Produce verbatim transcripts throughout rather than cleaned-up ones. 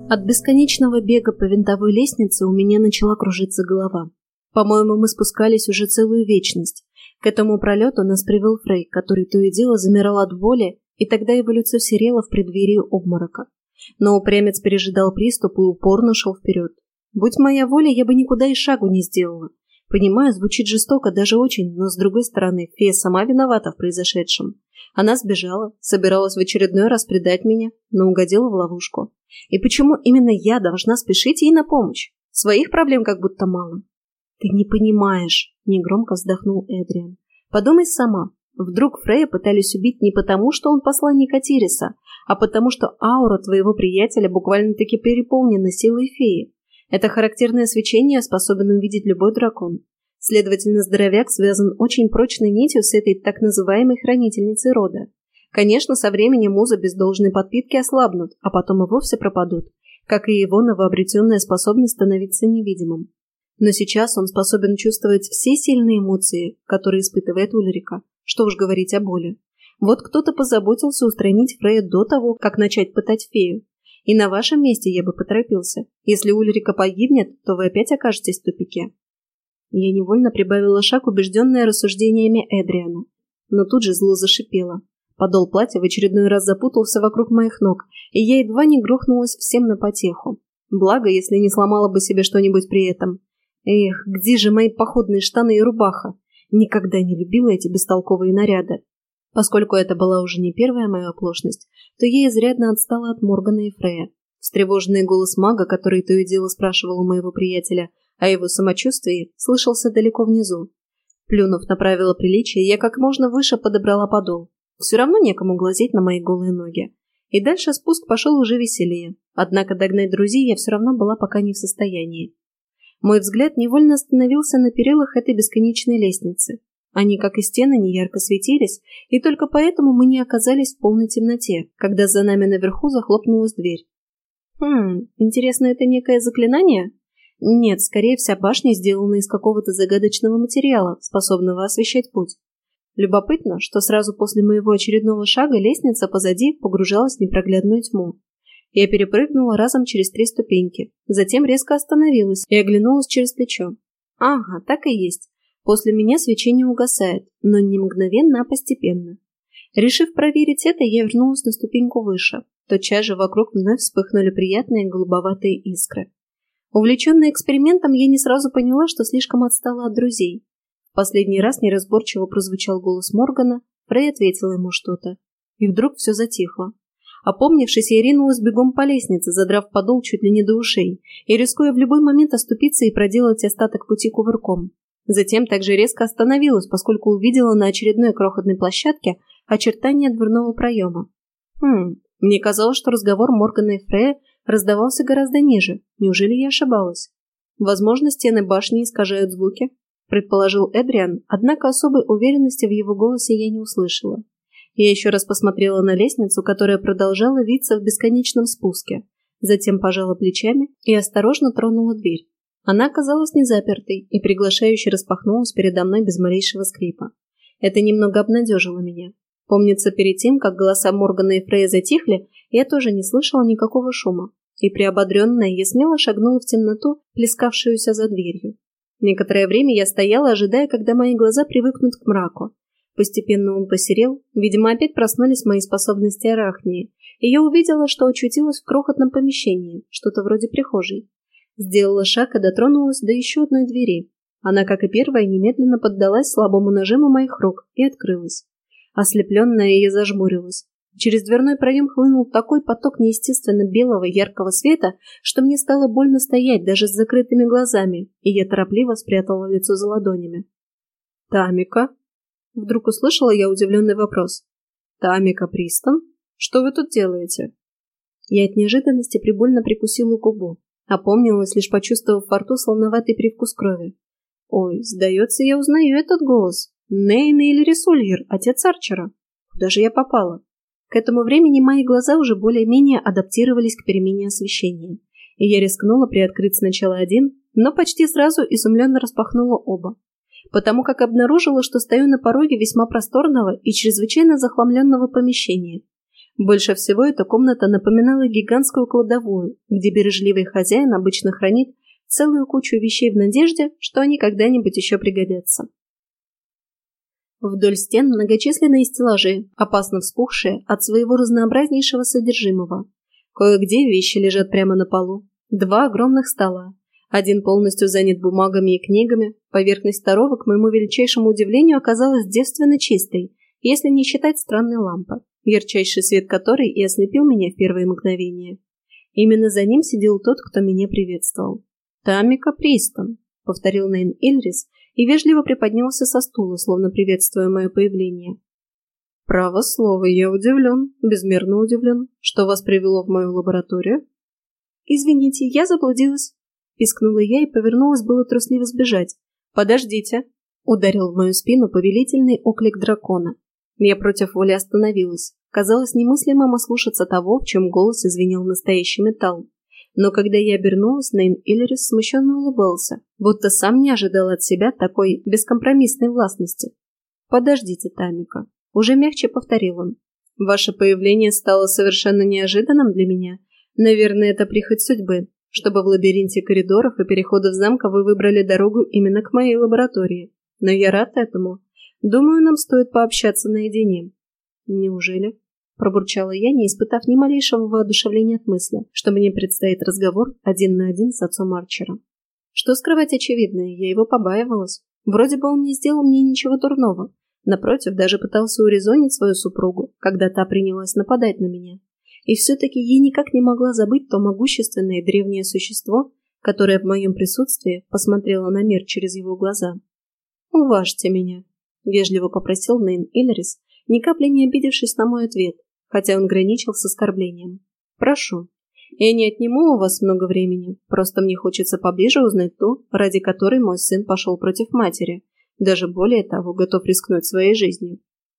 От бесконечного бега по винтовой лестнице у меня начала кружиться голова. По-моему, мы спускались уже целую вечность. К этому пролету нас привел Фрей, который то и дело замирал от боли, и тогда его лицо серело в преддверии обморока. Но упрямец пережидал приступ и упорно шел вперед. Будь моя воля, я бы никуда и шагу не сделала. Понимаю, звучит жестоко, даже очень, но с другой стороны, фея сама виновата в произошедшем. Она сбежала, собиралась в очередной раз предать меня, но угодила в ловушку. И почему именно я должна спешить ей на помощь? Своих проблем как будто мало. «Ты не понимаешь», — негромко вздохнул Эдриан. «Подумай сама. Вдруг Фрея пытались убить не потому, что он посланник Атириса, а потому, что аура твоего приятеля буквально-таки переполнена силой феи. Это характерное свечение способен увидеть любой дракон. Следовательно, здоровяк связан очень прочной нитью с этой так называемой хранительницей рода. Конечно, со временем музы без должной подпитки ослабнут, а потом и вовсе пропадут, как и его новообретенная способность становиться невидимым. Но сейчас он способен чувствовать все сильные эмоции, которые испытывает Ульрика, что уж говорить о боли. Вот кто-то позаботился устранить Фрея до того, как начать пытать фею. И на вашем месте я бы поторопился. Если Ульрика погибнет, то вы опять окажетесь в тупике». Я невольно прибавила шаг, убежденная рассуждениями Эдриана, но тут же зло зашипело. Подол платья в очередной раз запутался вокруг моих ног, и я едва не грохнулась всем на потеху. Благо, если не сломала бы себе что-нибудь при этом. Эх, где же мои походные штаны и рубаха? Никогда не любила эти бестолковые наряды. Поскольку это была уже не первая моя оплошность, то я изрядно отстала от Моргана и Фрея. Встревоженный голос мага, который то и дело спрашивал у моего приятеля о его самочувствии, слышался далеко внизу. Плюнув на правила приличия, я как можно выше подобрала подол. Все равно некому глазеть на мои голые ноги. И дальше спуск пошел уже веселее. Однако догнать друзей я все равно была пока не в состоянии. Мой взгляд невольно остановился на перилах этой бесконечной лестницы. Они, как и стены, неярко светились, и только поэтому мы не оказались в полной темноте, когда за нами наверху захлопнулась дверь. Хм, интересно, это некое заклинание? Нет, скорее вся башня сделана из какого-то загадочного материала, способного освещать путь. Любопытно, что сразу после моего очередного шага лестница позади погружалась в непроглядную тьму. Я перепрыгнула разом через три ступеньки, затем резко остановилась и оглянулась через плечо. Ага, так и есть. После меня свечение угасает, но не мгновенно, а постепенно. Решив проверить это, я вернулась на ступеньку выше. Тотчас же вокруг вновь вспыхнули приятные голубоватые искры. Увлеченная экспериментом, я не сразу поняла, что слишком отстала от друзей. В последний раз неразборчиво прозвучал голос Моргана, Фрей ответил ему что-то. И вдруг все затихло. Опомнившись, я ринулась бегом по лестнице, задрав подол чуть ли не до ушей, и рискуя в любой момент оступиться и проделать остаток пути кувырком. Затем также резко остановилась, поскольку увидела на очередной крохотной площадке очертания дверного проема. Хм, мне казалось, что разговор Моргана и Фрея раздавался гораздо ниже. Неужели я ошибалась? Возможно, стены башни искажают звуки, предположил Эдриан, однако особой уверенности в его голосе я не услышала. Я еще раз посмотрела на лестницу, которая продолжала виться в бесконечном спуске, затем пожала плечами и осторожно тронула дверь. Она оказалась незапертой и приглашающе распахнулась передо мной без малейшего скрипа. Это немного обнадежило меня. Помнится, перед тем, как голоса Моргана и Фрея затихли, я тоже не слышала никакого шума, и приободренная я смело шагнула в темноту, плескавшуюся за дверью. Некоторое время я стояла, ожидая, когда мои глаза привыкнут к мраку. Постепенно он посерел, видимо, опять проснулись мои способности арахнии, и я увидела, что очутилась в крохотном помещении, что-то вроде прихожей. Сделала шаг и дотронулась до еще одной двери. Она, как и первая, немедленно поддалась слабому нажиму моих рук и открылась. Ослепленная, я зажмурилась. Через дверной проем хлынул такой поток неестественно белого яркого света, что мне стало больно стоять даже с закрытыми глазами, и я торопливо спрятала лицо за ладонями. «Тамика?» Вдруг услышала я удивленный вопрос. «Тамика Пристон? Что вы тут делаете?» Я от неожиданности прибольно прикусила губу. Опомнилась, лишь почувствовав во рту солоноватый привкус крови. Ой, сдается, я узнаю этот голос. Нейн или Рисульер, отец Арчера. Куда же я попала? К этому времени мои глаза уже более-менее адаптировались к перемене освещения, и я рискнула приоткрыть сначала один, но почти сразу изумленно распахнула оба, потому как обнаружила, что стою на пороге весьма просторного и чрезвычайно захламленного помещения. Больше всего эта комната напоминала гигантскую кладовую, где бережливый хозяин обычно хранит целую кучу вещей в надежде, что они когда-нибудь еще пригодятся. Вдоль стен многочисленные стеллажи, опасно вспухшие от своего разнообразнейшего содержимого. Кое-где вещи лежат прямо на полу. Два огромных стола. Один полностью занят бумагами и книгами. Поверхность второго, к моему величайшему удивлению, оказалась девственно чистой, если не считать странной лампы, ярчайший свет которой и ослепил меня в первые мгновения. Именно за ним сидел тот, кто меня приветствовал. «Тамика Пристон», — повторил Нейн Ильрис и вежливо приподнялся со стула, словно приветствуя мое появление. «Право слово, я удивлен, безмерно удивлен, что вас привело в мою лабораторию». «Извините, я заблудилась», — пискнула я и повернулась было трусливо сбежать. «Подождите», — ударил в мою спину повелительный оклик дракона. Я против воли остановилась. Казалось немыслимым ослушаться того, в чем голос извинил настоящий металл. Но когда я обернулась, Нейн Ильрис смущенно улыбался, будто сам не ожидал от себя такой бескомпромиссной властности. «Подождите, Тамика», — уже мягче повторил он. «Ваше появление стало совершенно неожиданным для меня. Наверное, это прихоть судьбы, чтобы в лабиринте коридоров и переходов замка вы выбрали дорогу именно к моей лаборатории. Но я рад этому. Думаю, нам стоит пообщаться наедине». «Неужели?» — пробурчала я, не испытав ни малейшего воодушевления от мысли, что мне предстоит разговор один на один с отцом Арчера. Что скрывать очевидное, я его побаивалась. Вроде бы он не сделал мне ничего дурного. Напротив, даже пытался урезонить свою супругу, когда та принялась нападать на меня. И все-таки я никак не могла забыть то могущественное древнее существо, которое в моем присутствии посмотрело на мир через его глаза. «Уважьте меня», — вежливо попросил Нейн Ильрис, ни капли не обидевшись на мой ответ, хотя он граничил с оскорблением. «Прошу. Я не отниму у вас много времени, просто мне хочется поближе узнать то, ради которой мой сын пошел против матери, даже более того, готов рискнуть своей жизнью».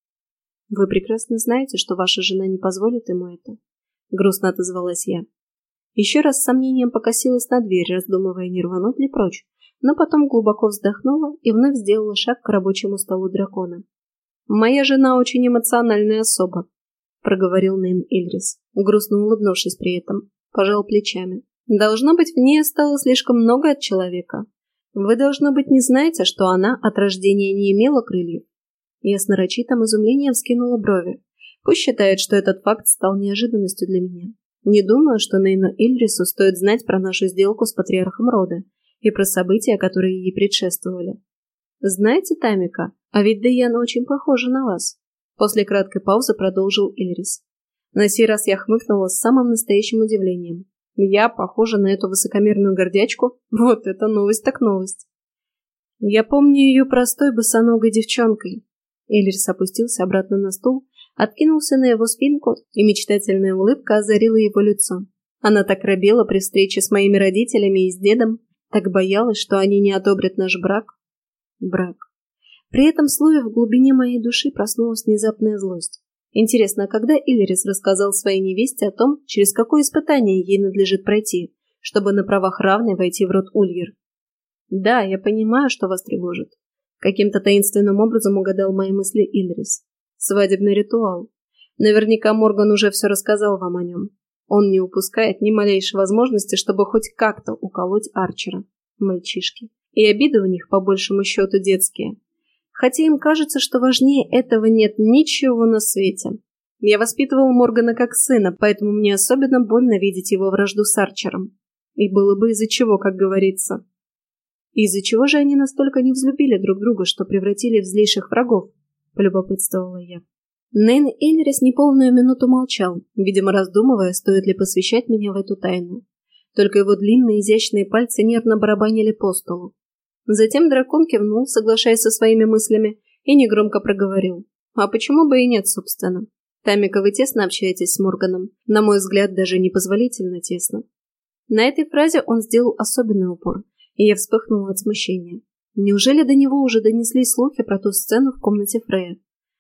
«Вы прекрасно знаете, что ваша жена не позволит ему это», — грустно отозвалась я. Еще раз с сомнением покосилась на дверь, раздумывая, не рвануть ли прочь, но потом глубоко вздохнула и вновь сделала шаг к рабочему столу дракона. «Моя жена очень эмоциональная особа», — проговорил Нейн Ильрис, грустно улыбнувшись при этом, пожал плечами. «Должно быть, в ней осталось слишком много от человека. Вы, должно быть, не знаете, что она от рождения не имела крыльев». Я с нарочитым изумлением вскинула брови. Пусть считает, что этот факт стал неожиданностью для меня. Не думаю, что Нейну Ильрису стоит знать про нашу сделку с патриархом рода и про события, которые ей предшествовали. «Знаете, Тамика, а ведь Даяна очень похожа на вас», — после краткой паузы продолжил Ильрис. На сей раз я хмыкнула с самым настоящим удивлением. «Я похожа на эту высокомерную гордячку? Вот это новость так новость!» «Я помню ее простой босоногой девчонкой». Ильрис опустился обратно на стул, откинулся на его спинку, и мечтательная улыбка озарила его лицо. Она так робела при встрече с моими родителями и с дедом, так боялась, что они не одобрят наш брак. Брак. При этом слове в глубине моей души проснулась внезапная злость. Интересно, а когда Ильрис рассказал своей невесте о том, через какое испытание ей надлежит пройти, чтобы на правах равной войти в род Ульер? «Да, я понимаю, что вас тревожит», — каким-то таинственным образом угадал мои мысли Ильрис. «Свадебный ритуал. Наверняка Морган уже все рассказал вам о нем. Он не упускает ни малейшей возможности, чтобы хоть как-то уколоть Арчера. Мальчишки. И обиды у них, по большему счету, детские. Хотя им кажется, что важнее этого нет ничего на свете. Я воспитывал Моргана как сына, поэтому мне особенно больно видеть его вражду с Арчером. И было бы из-за чего, как говорится. Из-за чего же они настолько не взлюбили друг друга, что превратили в злейших врагов?» — полюбопытствовала я. Нейн Ильрис неполную минуту молчал, видимо, раздумывая, стоит ли посвящать меня в эту тайну. Только его длинные изящные пальцы нервно барабанили по столу. Затем дракон кивнул, соглашаясь со своими мыслями, и негромко проговорил. «А почему бы и нет, собственно? Тамика, вы тесно общаетесь с Морганом. На мой взгляд, даже непозволительно тесно». На этой фразе он сделал особенный упор, и я вспыхнула от смущения. Неужели до него уже донеслись слухи про ту сцену в комнате Фрея?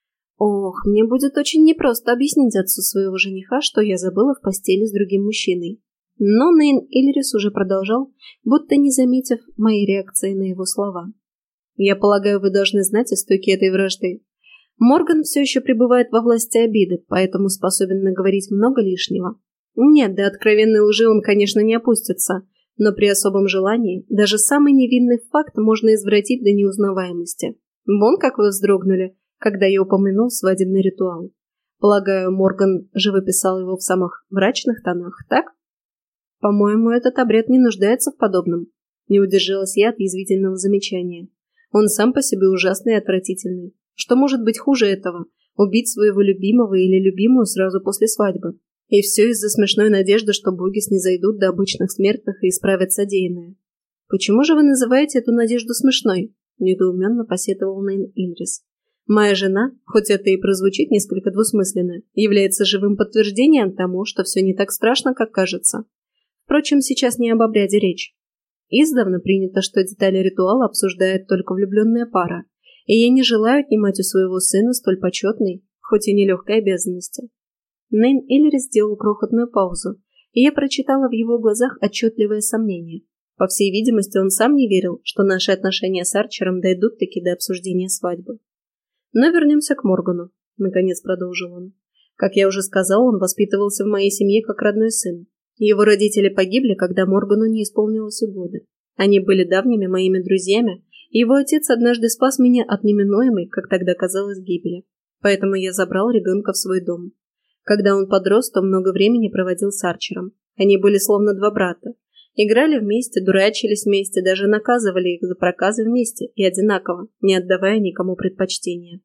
Ох, мне будет очень непросто объяснить отцу своего жениха, что я забыла в постели с другим мужчиной. Но Нейн Ильрис уже продолжал, будто не заметив моей реакции на его слова. «Я полагаю, вы должны знать истоки этой вражды. Морган все еще пребывает во власти обиды, поэтому способен наговорить много лишнего. Нет, до откровенной лжи он, конечно, не опустится, но при особом желании даже самый невинный факт можно извратить до неузнаваемости. Вон как вы вздрогнули, когда я упомянул свадебный ритуал. Полагаю, Морган живописал его в самых мрачных тонах, так? По-моему, этот обряд не нуждается в подобном. Не удержалась я от язвительного замечания. Он сам по себе ужасный и отвратительный. Что может быть хуже этого? Убить своего любимого или любимую сразу после свадьбы? И все из-за смешной надежды, что боги снизойдут до обычных смертных и исправят содеянное. «Почему же вы называете эту надежду смешной?» – недоуменно посетовал Нейн Ильрис. «Моя жена, хоть это и прозвучит несколько двусмысленно, является живым подтверждением тому, что все не так страшно, как кажется. Впрочем, сейчас не об обряде речь. Издавна принято, что детали ритуала обсуждает только влюбленная пара, и я не желаю отнимать у своего сына столь почетной, хоть и нелегкой обязанности». Нейн Ильрис сделал крохотную паузу, и я прочитала в его глазах отчетливое сомнение. По всей видимости, он сам не верил, что наши отношения с Арчером дойдут-таки до обсуждения свадьбы. Но вернемся к Моргану, — наконец продолжил он. Как я уже сказал, он воспитывался в моей семье как родной сын. Его родители погибли, когда Моргану не исполнилось и года. Они были давними моими друзьями, и его отец однажды спас меня от неминуемой, как тогда казалось, гибели. Поэтому я забрал ребенка в свой дом. Когда он подрос, то много времени проводил с Арчером. Они были словно два брата. Играли вместе, дурачились вместе, даже наказывали их за проказы вместе и одинаково, не отдавая никому предпочтения.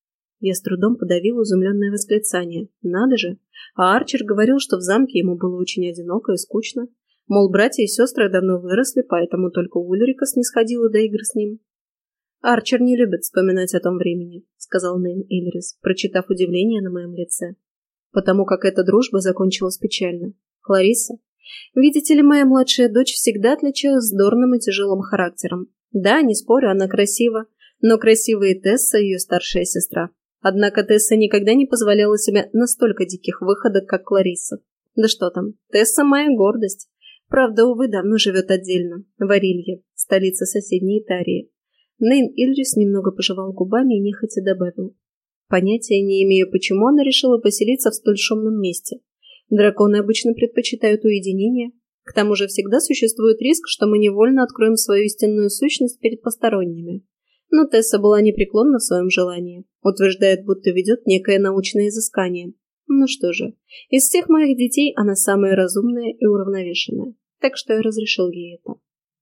Я с трудом подавил изумленное восклицание. Надо же! А Арчер говорил, что в замке ему было очень одиноко и скучно. Мол, братья и сестры давно выросли, поэтому только Ульрика снисходила до игр с ним. «Арчер не любит вспоминать о том времени», — сказал Нейн Ильрис, прочитав удивление на моем лице. «Потому как эта дружба закончилась печально. Кларисса? Видите ли, моя младшая дочь всегда отличалась здорным и тяжелым характером. Да, не спорю, она красива, но красивая и Тесса, ее старшая сестра. Однако Тесса никогда не позволяла себе настолько диких выходок, как Кларисса. Да что там, Тесса моя гордость. Правда, увы, давно живет отдельно, в Арилье, столице соседней Итарии». Нейн Ильрис немного пожевал губами и нехотя добавил. Понятия не имею, почему она решила поселиться в столь шумном месте. Драконы обычно предпочитают уединение. К тому же всегда существует риск, что мы невольно откроем свою истинную сущность перед посторонними. Но Тесса была непреклонна в своем желании. Утверждает, будто ведет некое научное изыскание. Ну что же, из всех моих детей она самая разумная и уравновешенная. Так что я разрешил ей это.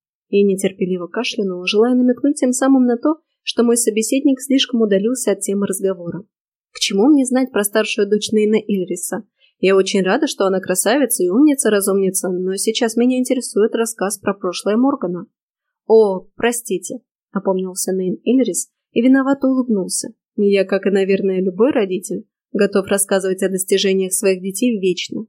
Я нетерпеливо кашлянула, желая намекнуть тем самым на то, что мой собеседник слишком удалился от темы разговора. К чему мне знать про старшую дочь Нейна Ильриса? Я очень рада, что она красавица и умница-разумница, но сейчас меня интересует рассказ про прошлое Моргана. «О, простите», — опомнился Нейн Ильрис и виновато улыбнулся. «Я, как и, наверное, любой родитель, готов рассказывать о достижениях своих детей вечно.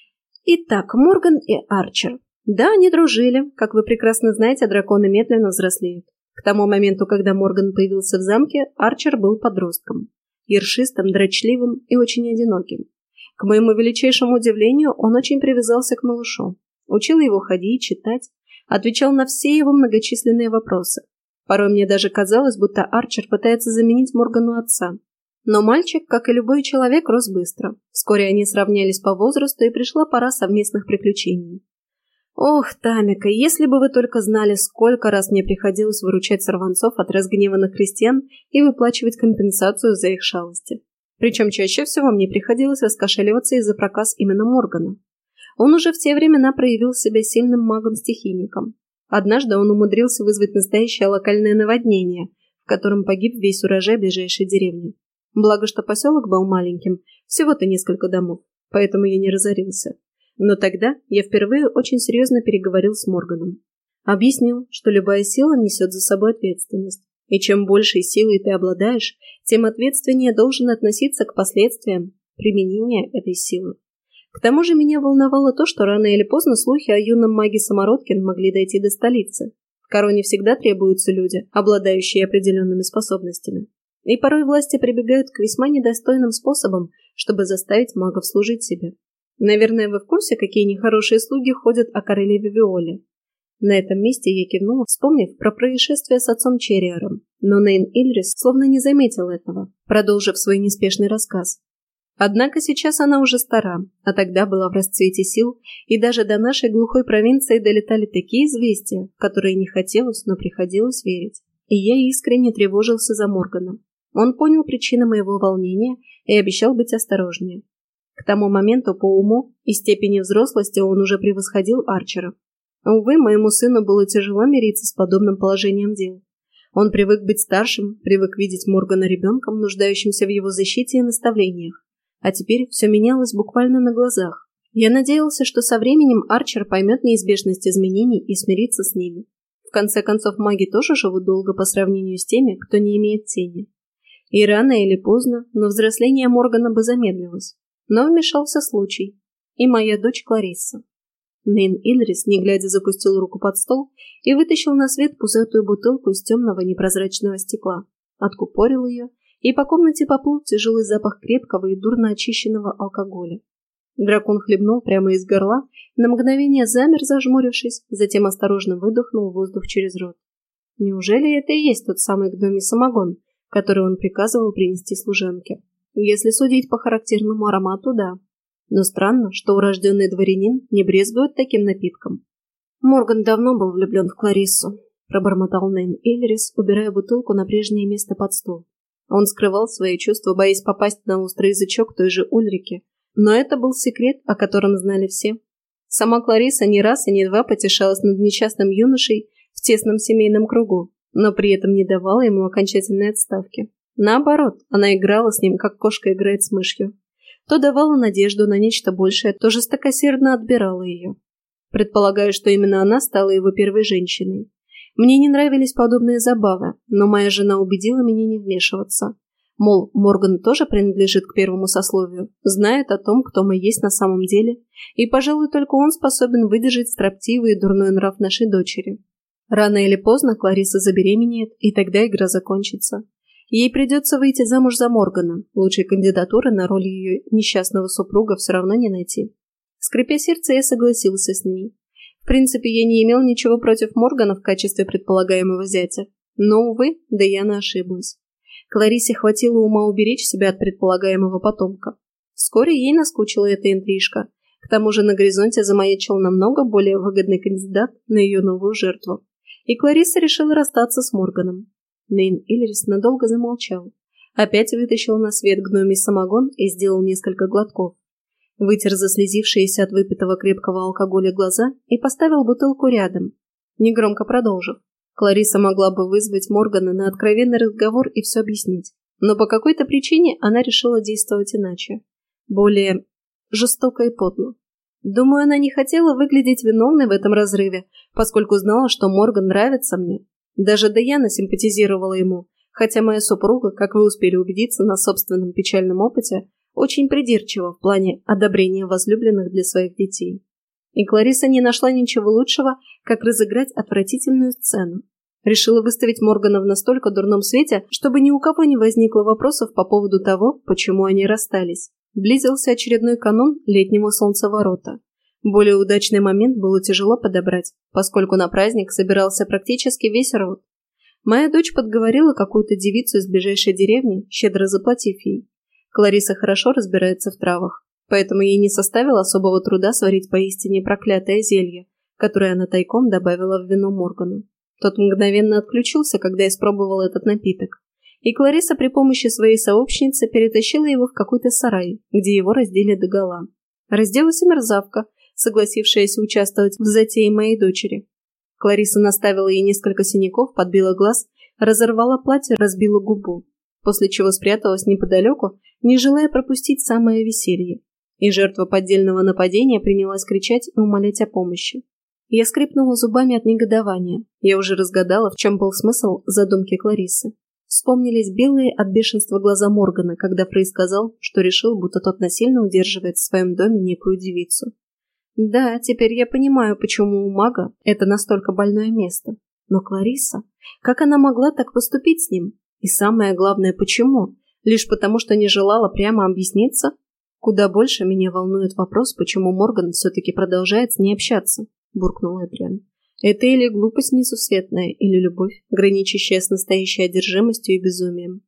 Итак, Морган и Арчер. Да, они дружили. Как вы прекрасно знаете, драконы медленно взрослеют. К тому моменту, когда Морган появился в замке, Арчер был подростком. Ершистым, дрочливым и очень одиноким. К моему величайшему удивлению, он очень привязался к малышу. Учил его ходить, читать, отвечал на все его многочисленные вопросы. Порой мне даже казалось, будто Арчер пытается заменить Моргану отца. Но мальчик, как и любой человек, рос быстро. Вскоре они сравнялись по возрасту, и пришла пора совместных приключений. Ох, Тамика, если бы вы только знали, сколько раз мне приходилось выручать сорванцов от разгневанных крестьян и выплачивать компенсацию за их шалости. Причем чаще всего мне приходилось раскошеливаться из-за проказ именно Моргана. Он уже в те времена проявил себя сильным магом-стихийником. Однажды он умудрился вызвать настоящее локальное наводнение, в котором погиб весь урожай ближайшей деревни. Благо, что поселок был маленьким, всего-то несколько домов, поэтому я не разорился. Но тогда я впервые очень серьезно переговорил с Морганом. Объяснил, что любая сила несет за собой ответственность. И чем большей силой ты обладаешь, тем ответственнее должен относиться к последствиям применения этой силы. К тому же меня волновало то, что рано или поздно слухи о юном маге Самородкин могли дойти до столицы. В короне всегда требуются люди, обладающие определенными способностями. И порой власти прибегают к весьма недостойным способам, чтобы заставить магов служить себе. Наверное, вы в курсе, какие нехорошие слуги ходят о королеве Виоле? На этом месте я кивнула, вспомнив про происшествие с отцом Черриером, но Нейн Ильрис словно не заметил этого, продолжив свой неспешный рассказ. Однако сейчас она уже стара, а тогда была в расцвете сил, и даже до нашей глухой провинции долетали такие известия, в которые не хотелось, но приходилось верить. И я искренне тревожился за Моргана. Он понял причины моего волнения и обещал быть осторожнее. К тому моменту по уму и степени взрослости он уже превосходил Арчера. Увы, моему сыну было тяжело мириться с подобным положением дел. Он привык быть старшим, привык видеть Моргана ребенком, нуждающимся в его защите и наставлениях. А теперь все менялось буквально на глазах. Я надеялся, что со временем Арчер поймет неизбежность изменений и смирится с ними. В конце концов, маги тоже живут долго по сравнению с теми, кто не имеет тени. И рано или поздно, но взросление Моргана бы замедлилось. Но вмешался случай. И моя дочь Кларисса. Нейн Ильрис, не глядя, запустил руку под стол и вытащил на свет пузатую бутылку из темного непрозрачного стекла. Откупорил ее, и по комнате поплыл тяжелый запах крепкого и дурно очищенного алкоголя. Дракон хлебнул прямо из горла, на мгновение замер, зажмурившись, затем осторожно выдохнул воздух через рот. Неужели это и есть тот самый гномий самогон, который он приказывал принести служанке? Если судить по характерному аромату, да. Но странно, что урожденный дворянин не брезгует таким напитком. Морган давно был влюблен в Клариссу, пробормотал Нейн Ильрис, убирая бутылку на прежнее место под стол. Он скрывал свои чувства, боясь попасть на острый язычок той же Ульрики, но это был секрет, о котором знали все. Сама Кларисса не раз и не два потешалась над несчастным юношей в тесном семейном кругу, но при этом не давала ему окончательной отставки. Наоборот, она играла с ним, как кошка играет с мышью. То давала надежду на нечто большее, то жестокосердно отбирала ее. Предполагаю, что именно она стала его первой женщиной. Мне не нравились подобные забавы, но моя жена убедила меня не вмешиваться. Мол, Морган тоже принадлежит к первому сословию, знает о том, кто мы есть на самом деле, и, пожалуй, только он способен выдержать строптивый и дурной нрав нашей дочери. Рано или поздно Кларисса забеременеет, и тогда игра закончится. Ей придется выйти замуж за Моргана, лучшей кандидатуры на роль ее несчастного супруга все равно не найти. Скрипя сердце, я согласился с ней. В принципе, я не имел ничего против Моргана в качестве предполагаемого зятя. Но, увы, Даяна ошиблась. Клариссе хватило ума уберечь себя от предполагаемого потомка. Вскоре ей наскучила эта интрижка. К тому же на горизонте замаячил намного более выгодный кандидат на ее новую жертву. И Кларисса решила расстаться с Морганом. Нейн Ильрис надолго замолчал. Опять вытащил на свет гномий самогон и сделал несколько глотков. Вытер заслезившиеся от выпитого крепкого алкоголя глаза и поставил бутылку рядом, негромко продолжив. Кларисса могла бы вызвать Моргана на откровенный разговор и все объяснить, но по какой-то причине она решила действовать иначе. Более жестоко и подло. Думаю, она не хотела выглядеть виновной в этом разрыве, поскольку знала, что Морган нравится мне. Даже Даяна симпатизировала ему, хотя моя супруга, как вы успели убедиться на собственном печальном опыте, очень придирчива в плане одобрения возлюбленных для своих детей. И Кларисса не нашла ничего лучшего, как разыграть отвратительную сцену. Решила выставить Моргана в настолько дурном свете, чтобы ни у кого не возникло вопросов по поводу того, почему они расстались. Близился очередной канун летнего солнцеворота. Более удачный момент было тяжело подобрать, поскольку на праздник собирался практически весь род. Моя дочь подговорила какую-то девицу из ближайшей деревни, щедро заплатив ей. Кларисса хорошо разбирается в травах, поэтому ей не составило особого труда сварить поистине проклятое зелье, которое она тайком добавила в вино Моргану. Тот мгновенно отключился, когда испробовал этот напиток, и Кларисса при помощи своей сообщницы перетащила его в какой-то сарай, где его раздели догола. Разделась и мерзавка, согласившаяся участвовать в затее моей дочери. Кларисса наставила ей несколько синяков, подбила глаз, разорвала платье, разбила губу, после чего спряталась неподалеку, не желая пропустить самое веселье. И жертва поддельного нападения принялась кричать и умолять о помощи. Я скрипнула зубами от негодования. Я уже разгадала, в чем был смысл задумки Клариссы. Вспомнились белые от бешенства глаза Моргана, когда Фрей сказал, что решил, будто тот насильно удерживает в своем доме некую девицу. Да, теперь я понимаю, почему у мага это настолько больное место. Но Кларисса, как она могла так поступить с ним? И самое главное, почему? Лишь потому, что не желала прямо объясниться? Куда больше меня волнует вопрос, почему Морган все-таки продолжает с ней общаться, буркнул Эдриан. Это или глупость несусветная, или любовь, граничащая с настоящей одержимостью и безумием.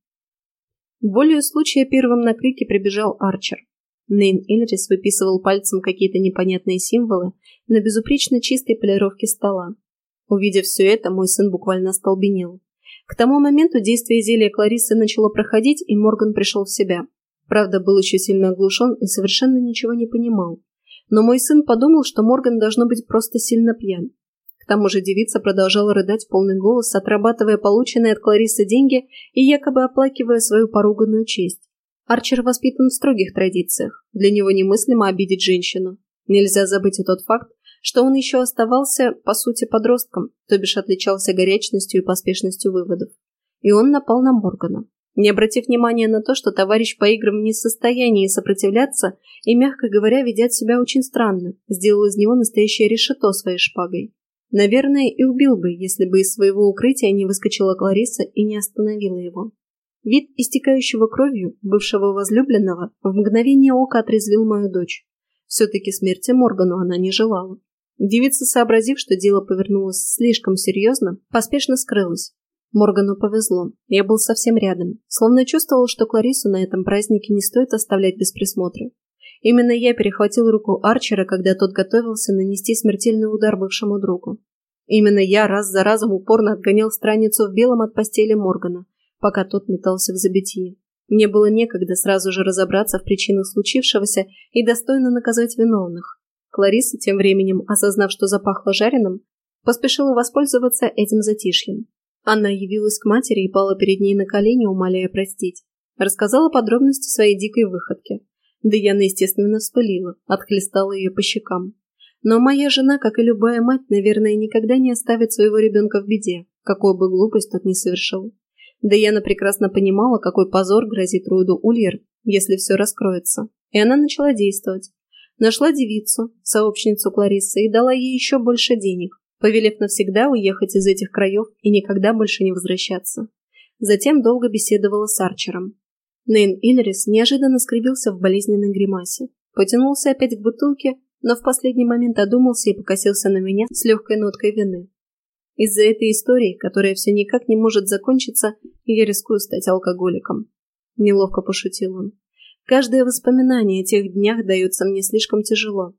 Волею случая первым на крики прибежал Арчер. Нейн Иллирис выписывал пальцем какие-то непонятные символы на безупречно чистой полировке стола. Увидев все это, мой сын буквально остолбенел. К тому моменту действие зелья Клариссы начало проходить, и Морган пришел в себя. Правда, был еще сильно оглушен и совершенно ничего не понимал. Но мой сын подумал, что Морган должно быть просто сильно пьян. К тому же девица продолжала рыдать в полный голос, отрабатывая полученные от Клариссы деньги и якобы оплакивая свою поруганную честь. Арчер воспитан в строгих традициях. Для него немыслимо обидеть женщину. Нельзя забыть и тот факт, что он еще оставался, по сути, подростком, то бишь отличался горячностью и поспешностью выводов. И он напал на Моргана. Не обратив внимания на то, что товарищ по играм не в состоянии сопротивляться и, мягко говоря, ведет себя очень странно, сделал из него настоящее решето своей шпагой. Наверное, и убил бы, если бы из своего укрытия не выскочила Кларисса и не остановила его. Вид истекающего кровью бывшего возлюбленного в мгновение ока отрезвил мою дочь. Все-таки смерти Моргану она не желала. Девица, сообразив, что дело повернулось слишком серьезно, поспешно скрылась. Моргану повезло. Я был совсем рядом. Словно чувствовал, что Клариссу на этом празднике не стоит оставлять без присмотра. Именно я перехватил руку Арчера, когда тот готовился нанести смертельный удар бывшему другу. Именно я раз за разом упорно отгонял страницу в белом от постели Моргана, пока тот метался в забытии. Мне было некогда сразу же разобраться в причинах случившегося и достойно наказать виновных. Кларисса, тем временем, осознав, что запахло жареным, поспешила воспользоваться этим затишьем. Она явилась к матери и пала перед ней на колени, умоляя простить. Рассказала подробности своей дикой выходки. Даяна, естественно, вспылила, отхлестала ее по щекам. Но моя жена, как и любая мать, наверное, никогда не оставит своего ребенка в беде, какую бы глупость тот ни совершил. Даяна прекрасно понимала, какой позор грозит роду Ульер, если все раскроется. И она начала действовать. Нашла девицу, сообщницу Клариссы, и дала ей еще больше денег, повелев навсегда уехать из этих краев и никогда больше не возвращаться. Затем долго беседовала с Арчером. Нейн Иллирис неожиданно скривился в болезненной гримасе. Потянулся опять к бутылке, но в последний момент одумался и покосился на меня с легкой ноткой вины. Из-за этой истории, которая все никак не может закончиться, я рискую стать алкоголиком. Неловко пошутил он. Каждое воспоминание о тех днях дается мне слишком тяжело.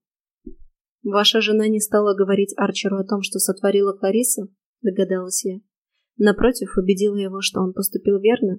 Ваша жена не стала говорить Арчеру о том, что сотворила Кларисса? Догадалась я. Напротив, убедила его, что он поступил верно?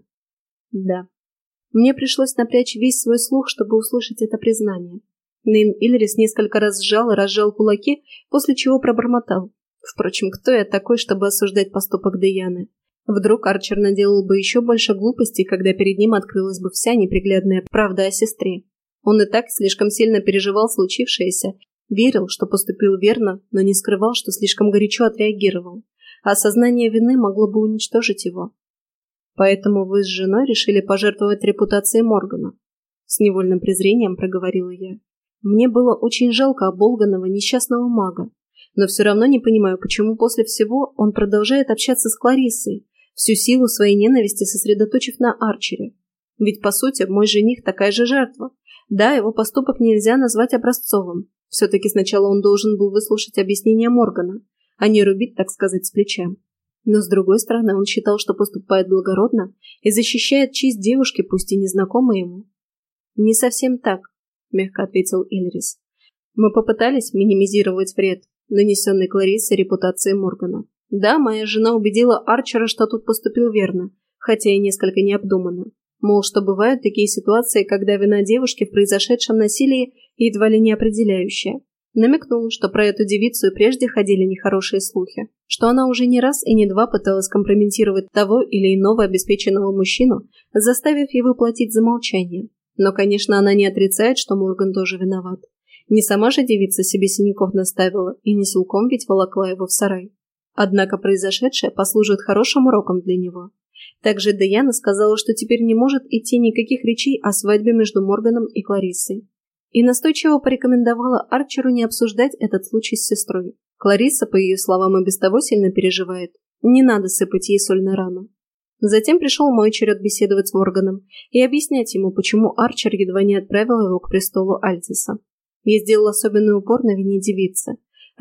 Да. Мне пришлось напрячь весь свой слух, чтобы услышать это признание. Нейн Иллирис несколько раз сжал и разжал кулаки, после чего пробормотал. Впрочем, кто я такой, чтобы осуждать поступок Даяны? Вдруг Арчер наделал бы еще больше глупостей, когда перед ним открылась бы вся неприглядная правда о сестре. Он и так слишком сильно переживал случившееся, верил, что поступил верно, но не скрывал, что слишком горячо отреагировал. А осознание вины могло бы уничтожить его. Поэтому вы с женой решили пожертвовать репутацией Моргана? С невольным презрением проговорила я. Мне было очень жалко оболганного несчастного мага, но все равно не понимаю, почему после всего он продолжает общаться с Клариссой, всю силу своей ненависти сосредоточив на Арчере. Ведь, по сути, мой жених такая же жертва. Да, его поступок нельзя назвать образцовым. Все-таки сначала он должен был выслушать объяснение Моргана, а не рубить, так сказать, с плеча. Но, с другой стороны, он считал, что поступает благородно и защищает честь девушки, пусть и незнакомой ему. «Не совсем так», — мягко ответил Иллирис. «Мы попытались минимизировать вред, нанесенный Клариссой репутации Моргана. Да, моя жена убедила Арчера, что тут поступил верно, хотя и несколько необдуманно. Мол, что бывают такие ситуации, когда вина девушки в произошедшем насилии едва ли не определяющая. Намекнула, что про эту девицу и прежде ходили нехорошие слухи, что она уже не раз и не два пыталась компрометировать того или иного обеспеченного мужчину, заставив его платить за молчание. Но, конечно, она не отрицает, что Морган тоже виноват. Не сама же девица себе синяков наставила и не силком ведь волокла его в сарай. Однако произошедшее послужит хорошим уроком для него. Также Даяна сказала, что теперь не может идти никаких речей о свадьбе между Морганом и Клариссой. И настойчиво порекомендовала Арчеру не обсуждать этот случай с сестрой. Кларисса, по ее словам, и без того сильно переживает. Не надо сыпать ей соль на рану. Затем пришел мой черед беседовать с Морганом и объяснять ему, почему Арчер едва не отправил его к престолу Альтиса. Я сделал особенный упор на вине девицы.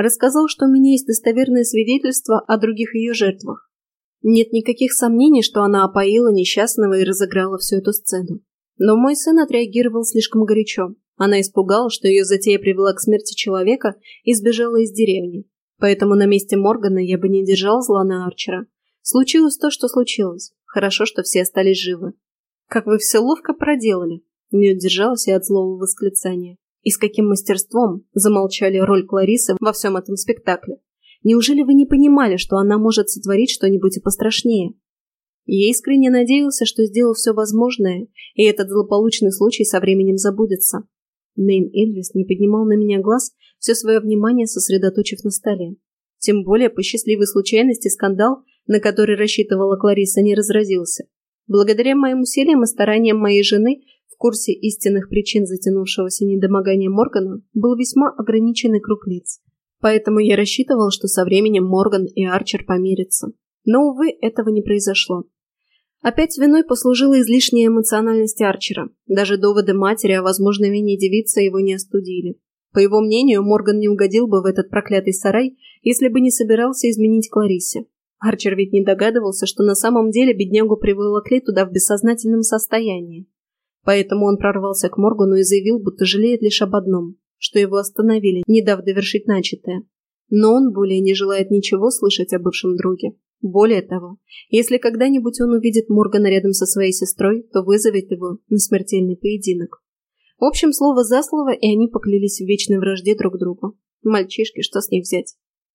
Рассказал, что у меня есть достоверные свидетельства о других ее жертвах. Нет никаких сомнений, что она опоила несчастного и разыграла всю эту сцену. Но мой сын отреагировал слишком горячо. Она испугалась, что ее затея привела к смерти человека и сбежала из деревни. Поэтому на месте Моргана я бы не держал зла на Арчера. Случилось то, что случилось. Хорошо, что все остались живы. «Как вы все ловко проделали!» Не удержалась я от злого восклицания. И с каким мастерством замолчали роль Кларисы во всем этом спектакле. Неужели вы не понимали, что она может сотворить что-нибудь и пострашнее? Я искренне надеялся, что сделал все возможное, и этот злополучный случай со временем забудется. Нейн Эльрис не поднимал на меня глаз, все свое внимание сосредоточив на столе. Тем более, по счастливой случайности, скандал, на который рассчитывала Клариса, не разразился. Благодаря моим усилиям и стараниям моей жены, в курсе истинных причин затянувшегося недомогания Моргана был весьма ограниченный круг лиц. Поэтому я рассчитывал, что со временем Морган и Арчер помирятся. Но, увы, этого не произошло. Опять виной послужила излишняя эмоциональность Арчера. Даже доводы матери о возможной вине девицы его не остудили. По его мнению, Морган не угодил бы в этот проклятый сарай, если бы не собирался изменить Кларисе. Арчер ведь не догадывался, что на самом деле беднягу приволокли туда в бессознательном состоянии. Поэтому он прорвался к Моргану и заявил, будто жалеет лишь об одном, что его остановили, не дав довершить начатое. Но он более не желает ничего слышать о бывшем друге. Более того, если когда-нибудь он увидит Моргана рядом со своей сестрой, то вызовет его на смертельный поединок. В общем, слово за слово, и они поклялись в вечной вражде друг другу. Мальчишки, что с них взять?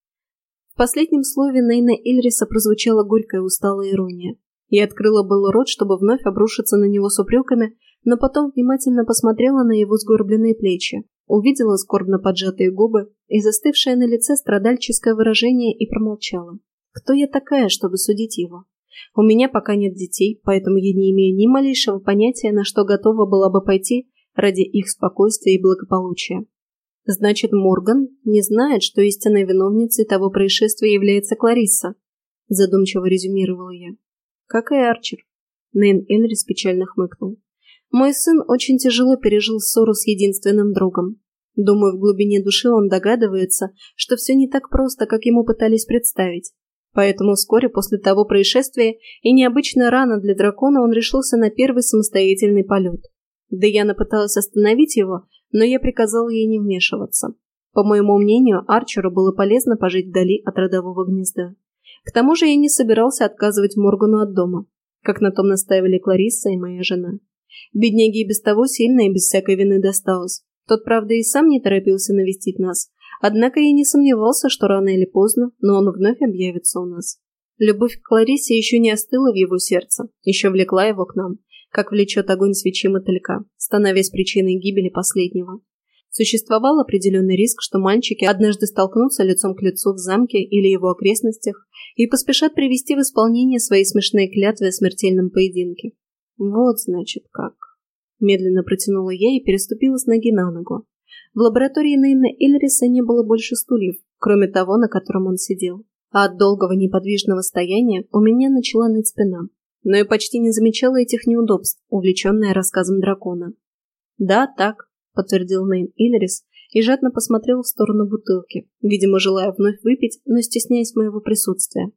В последнем слове Нейна Эльриса прозвучала горькая усталая ирония. Я открыла было рот, чтобы вновь обрушиться на него с упреками, но потом внимательно посмотрела на его сгорбленные плечи, увидела скорбно поджатые губы и застывшее на лице страдальческое выражение и промолчала. Кто я такая, чтобы судить его? У меня пока нет детей, поэтому я не имею ни малейшего понятия, на что готова была бы пойти ради их спокойствия и благополучия. Значит, Морган не знает, что истинной виновницей того происшествия является Клариса, задумчиво резюмировала я. Как и Арчер. Нейн Эльрис печально хмыкнул. Мой сын очень тяжело пережил ссору с единственным другом. Думаю, в глубине души он догадывается, что все не так просто, как ему пытались представить. Поэтому вскоре после того происшествия и необычно рано для дракона он решился на первый самостоятельный полет. Даяна пыталась остановить его, но я приказал ей не вмешиваться. По моему мнению, Арчеру было полезно пожить вдали от родового гнезда. К тому же я не собирался отказывать Моргану от дома, как на том настаивали Клариса и моя жена. Бедняге и без того сильно и без всякой вины досталось. Тот, правда, и сам не торопился навестить нас. Однако я не сомневался, что рано или поздно, но он вновь объявится у нас. Любовь к Кларисе еще не остыла в его сердце, еще влекла его к нам, как влечет огонь свечи мотылька, становясь причиной гибели последнего. Существовал определенный риск, что мальчики однажды столкнутся лицом к лицу в замке или его окрестностях и поспешат привести в исполнение свои смешные клятвы о смертельном поединке. Вот, значит, как. Медленно протянула я и переступила с ноги на ногу. В лаборатории Нейна Эльриса не было больше стульев, кроме того, на котором он сидел. А от долгого неподвижного стояния у меня начала ныть спина. Но я почти не замечала этих неудобств, увлеченная рассказом дракона. «Да, так», — подтвердил Нейн Эльрис и жадно посмотрел в сторону бутылки, видимо, желая вновь выпить, но стесняясь моего присутствия.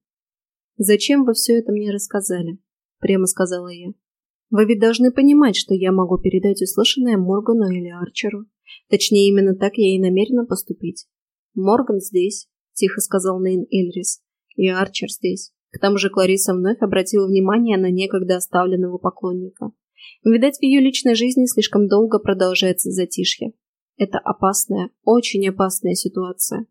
«Зачем вы все это мне рассказали?» — прямо сказала я. «Вы ведь должны понимать, что я могу передать услышанное Моргану или Арчеру. Точнее, именно так я и намерена поступить. Морган здесь», — тихо сказал Нейн Эльрис, — «и Арчер здесь». К тому же Клариса вновь обратила внимание на некогда оставленного поклонника. Видать, в ее личной жизни слишком долго продолжается затишье. Это опасная, очень опасная ситуация.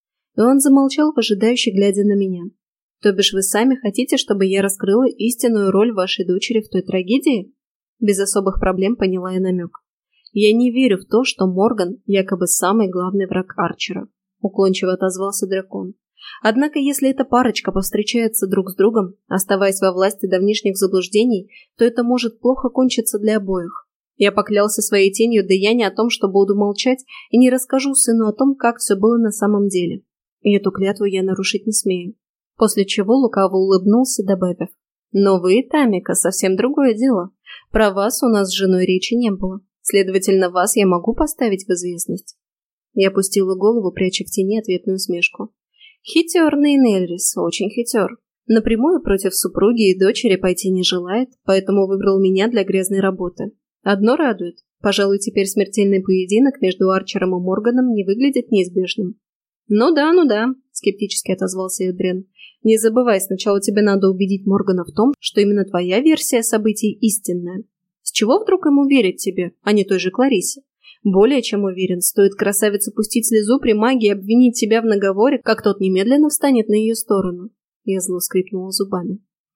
И он замолчал, выжидающе глядя на меня. То бишь вы сами хотите, чтобы я раскрыла истинную роль вашей дочери в той трагедии? Без особых проблем поняла я намек. Я не верю в то, что Морган якобы самый главный враг Арчера, уклончиво отозвался дракон. Однако, если эта парочка повстречается друг с другом, оставаясь во власти давнишних заблуждений, то это может плохо кончиться для обоих. Я поклялся своей тенью Даяне о том, что буду молчать и не расскажу сыну о том, как все было на самом деле. И эту клятву я нарушить не смею. После чего лукаво улыбнулся, добавив: «Но вы, Тамика, совсем другое дело. Про вас у нас с женой речи не было. Следовательно, вас я могу поставить в известность». Я опустила голову, пряча в тени ответную усмешку. Хитер Нейн Эльрис, очень хитер. Напрямую против супруги и дочери пойти не желает, поэтому выбрал меня для грязной работы. Одно радует. Пожалуй, теперь смертельный поединок между Арчером и Морганом не выглядит неизбежным. «Ну да, ну да», — скептически отозвался Эдриан. «Не забывай, сначала тебе надо убедить Моргана в том, что именно твоя версия событий истинная. С чего вдруг ему верить тебе, а не той же Кларисе? Более чем уверен, стоит красавице пустить слезу при магии и обвинить тебя в наговоре, как тот немедленно встанет на ее сторону». Я зло скрипнула зубами.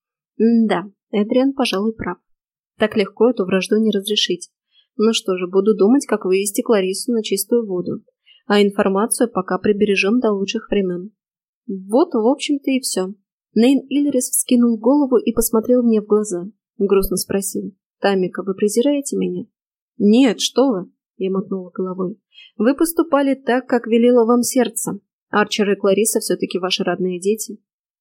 «Да, Эдриан, пожалуй, прав. Так легко эту вражду не разрешить. Ну что же, буду думать, как вывести Кларису на чистую воду. А информацию пока прибережем до лучших времен». Вот, в общем-то, и все. Нейн Иллирис вскинул голову и посмотрел мне в глаза. Грустно спросил. «Тамика, вы презираете меня?» «Нет, что вы!» Я мотнула головой. «Вы поступали так, как велело вам сердце. Арчер и Клариса все-таки ваши родные дети».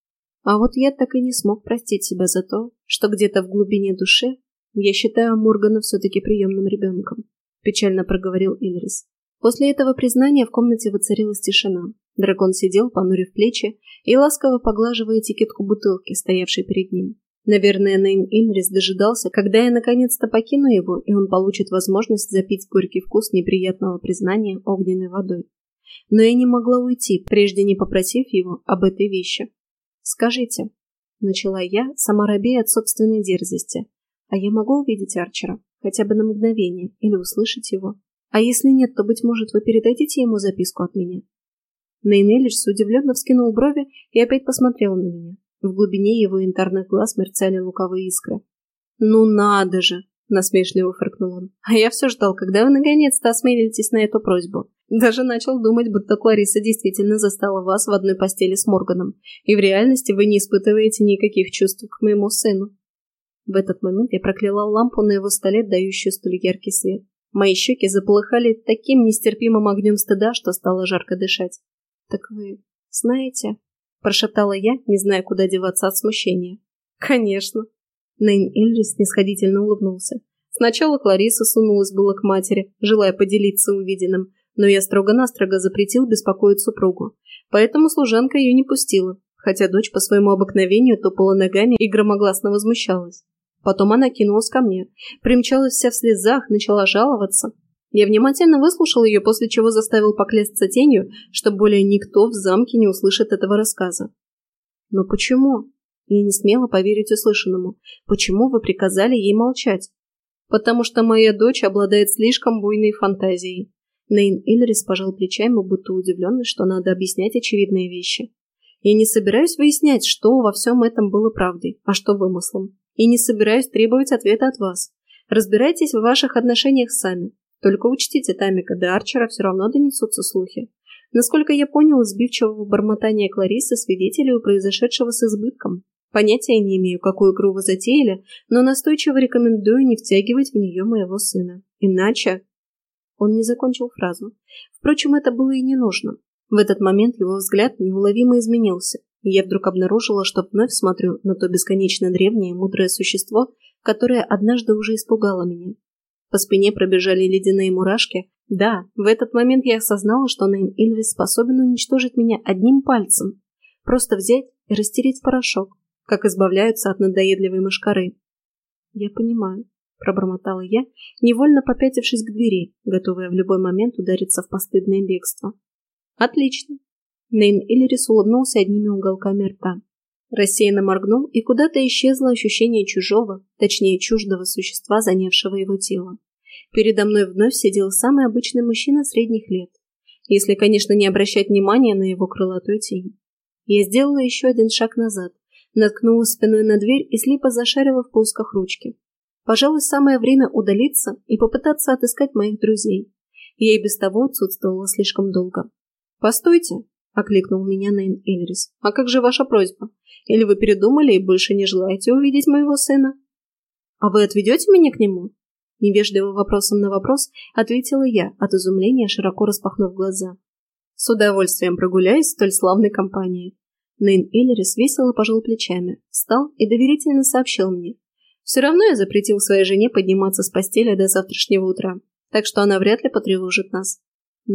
А вот я так и не смог простить себя за то, что где-то в глубине души я считаю Моргана все-таки приемным ребенком, печально проговорил Иллирис. После этого признания в комнате воцарилась тишина. Дракон сидел, понурив плечи и ласково поглаживая этикетку бутылки, стоявшей перед ним. Наверное, Нейн Иллирис дожидался, когда я наконец-то покину его, и он получит возможность запить горький вкус неприятного признания огненной водой. Но я не могла уйти, прежде не попросив его об этой вещи. «Скажите», — начала я, сама робея от собственной дерзости, «а я могу увидеть Арчера, хотя бы на мгновение, или услышать его? А если нет, то, быть может, вы передадите ему записку от меня?» Нейн Иллирис удивленно вскинул брови и опять посмотрел на меня. В глубине его янтарных глаз мерцали луковые искры. «Ну надо же!» — насмешливо фыркнул он. «А я все ждал, когда вы наконец-то осмелитесь на эту просьбу. Даже начал думать, будто Клариса действительно застала вас в одной постели с Морганом, и в реальности вы не испытываете никаких чувств к моему сыну». В этот момент я прокляла лампу на его столе, дающую столь яркий свет. Мои щеки заполыхали таким нестерпимым огнем стыда, что стало жарко дышать. «Так вы знаете?» – прошептала я, не зная, куда деваться от смущения. «Конечно!» – Нейн Иллирис снисходительно улыбнулся. Сначала Клариса сунулась было к матери, желая поделиться увиденным, но я строго-настрого запретил беспокоить супругу. Поэтому служанка ее не пустила, хотя дочь по своему обыкновению топала ногами и громогласно возмущалась. Потом она кинулась ко мне, примчалась вся в слезах, начала жаловаться. Я внимательно выслушал ее, после чего заставил поклясться тенью, что более никто в замке не услышит этого рассказа. «Но почему?» Я не смела поверить услышанному. «Почему вы приказали ей молчать?» «Потому что моя дочь обладает слишком буйной фантазией». Нейн Иллирис пожал плечами, будто удивленный, что надо объяснять очевидные вещи. «Я не собираюсь выяснять, что во всем этом было правдой, а что вымыслом. И не собираюсь требовать ответа от вас. Разбирайтесь в ваших отношениях сами. Только учтите, Тамика, до Арчера все равно донесутся слухи. Насколько я понял из сбивчивого бормотания Кларисы, свидетелей произошедшего с избытком. Понятия не имею, какую игру вы затеяли, но настойчиво рекомендую не втягивать в нее моего сына. Иначе...» Он не закончил фразу. Впрочем, это было и не нужно. В этот момент его взгляд неуловимо изменился, и я вдруг обнаружила, что вновь смотрю на то бесконечно древнее и мудрое существо, которое однажды уже испугало меня. По спине пробежали ледяные мурашки. Да, в этот момент я осознала, что Нейн Иллирис способен уничтожить меня одним пальцем. Просто взять и растереть в порошок, как избавляются от надоедливой мошкары. «Я понимаю», — пробормотала я, невольно попятившись к двери, готовая в любой момент удариться в постыдное бегство. «Отлично». Нейн Иллирис улыбнулся одними уголками рта. Рассеянно моргнул, и куда-то исчезло ощущение чужого, точнее чуждого существа, занявшего его тело. Передо мной вновь сидел самый обычный мужчина средних лет, если, конечно, не обращать внимания на его крылатую тень. Я сделала еще один шаг назад, наткнулась спиной на дверь и слепо зашарила в поисках ручки. Пожалуй, самое время удалиться и попытаться отыскать моих друзей. Я и без того отсутствовала слишком долго. «Постойте!» — окликнул меня Нейн Иллирис. «А как же ваша просьба? Или вы передумали и больше не желаете увидеть моего сына?» «А вы отведете меня к нему?» Невежливо вопросом на вопрос ответила я, от изумления широко распахнув глаза. «С удовольствием прогуляюсь в столь славной компании». Нейн Иллирис весело пожал плечами, встал и доверительно сообщил мне. «Все равно я запретил своей жене подниматься с постели до завтрашнего утра, так что она вряд ли потревожит нас». «Но...»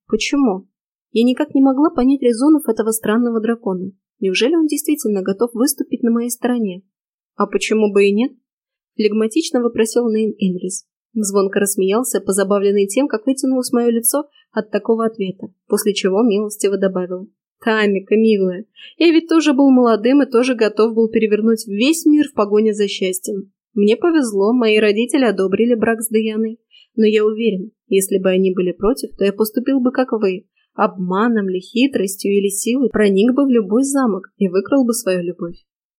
Почему? Я никак не могла понять резонов этого странного дракона. Неужели он действительно готов выступить на моей стороне? А почему бы и нет? Флегматично вопросил Нейн Энрис. Звонко рассмеялся, позабавленный тем, как вытянулось мое лицо от такого ответа, после чего милостиво добавил. «Тамика, милая, я ведь тоже был молодым и тоже готов был перевернуть весь мир в погоне за счастьем. Мне повезло, мои родители одобрили брак с Даяной. Но я уверен, если бы они были против, то я поступил бы как вы, обманом ли, хитростью или силой проник бы в любой замок и выкрал бы свою любовь.